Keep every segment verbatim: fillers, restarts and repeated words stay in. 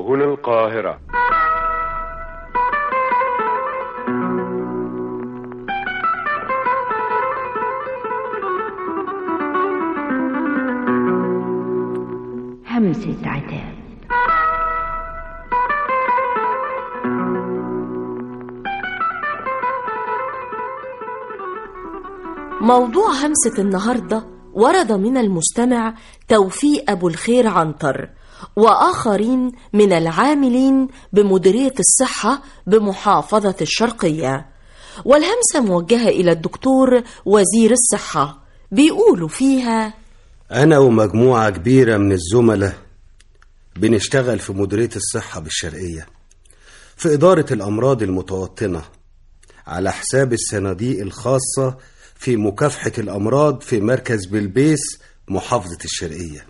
هنا القاهرة. همسة عتاب. موضوع همسة النهاردة ورد من المستمع توفيق أبو الخير عنتر وآخرين من العاملين بمديرية الصحة بمحافظة الشرقية، والهمسة موجهة إلى الدكتور وزير الصحة. بيقولوا فيها: أنا ومجموعة كبيرة من الزملاء بنشتغل في مديرية الصحة بالشرقية في إدارة الأمراض المتوطنة على حساب الصناديق الخاصة في مكافحة الأمراض في مركز بلبيس محافظة الشرقية.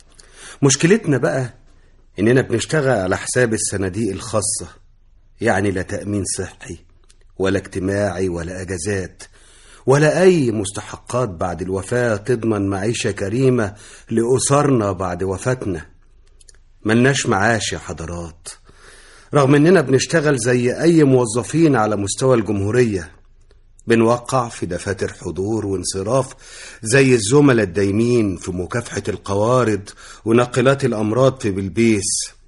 مشكلتنا بقى إننا بنشتغل على حساب الصناديق الخاصة، يعني لا تأمين صحي ولا اجتماعي ولا أجازات ولا أي مستحقات بعد الوفاة تضمن معيشة كريمة لأسرنا بعد وفاتنا. ملناش معاش يا حضرات، رغم إننا بنشتغل زي أي موظفين على مستوى الجمهورية، بنوقع في دفاتر حضور وانصراف زي الزملاء الدايمين في مكافحة القوارض وناقلات الأمراض في بلبيس.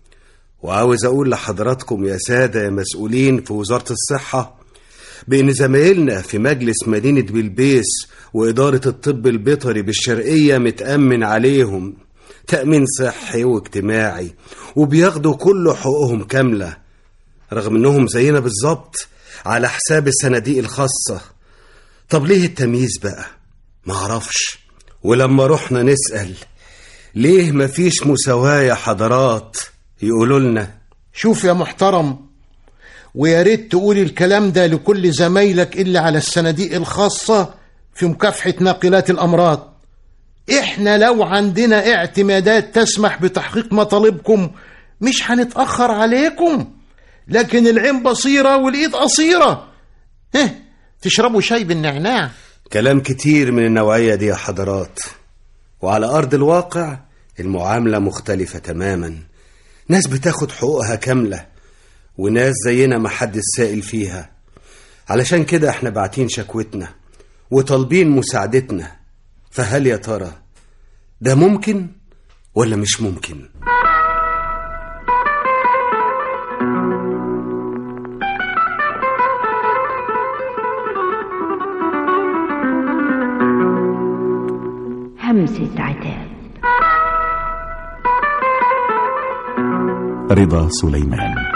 وعاوز أقول لحضراتكم يا سادة يا مسؤولين في وزارة الصحة بأن زمايلنا في مجلس مدينة بلبيس وإدارة الطب البيطري بالشرقية متأمن عليهم تأمين صحي واجتماعي، وبياخدوا كل حقوقهم كاملة، رغم أنهم زينا بالظبط على حساب الصناديق الخاصة. طب ليه التمييز بقى؟ معرفش. ولما رحنا نسأل ليه مفيش مساواة يا حضرات، يقولوا لنا: شوف يا محترم، ويا ريت تقول الكلام ده لكل زمايلك اللي على الصناديق الخاصة في مكافحة ناقلات الأمراض. احنا لو عندنا اعتمادات تسمح بتحقيق مطالبكم مش هنتأخر عليكم، لكن العين بصيرة والإيد قصيرة. اه تشربوا شاي بالنعناع. كلام كتير من النوعية دي يا حضرات، وعلى أرض الواقع المعاملة مختلفة تماما. ناس بتاخد حقوقها كاملة وناس زينا محدش سائل فيها. علشان كده احنا باعتين شكوتنا وطالبين مساعدتنا. فهل يا ترى ده ممكن ولا مش ممكن؟ همسة عتاب. رضا سليمان.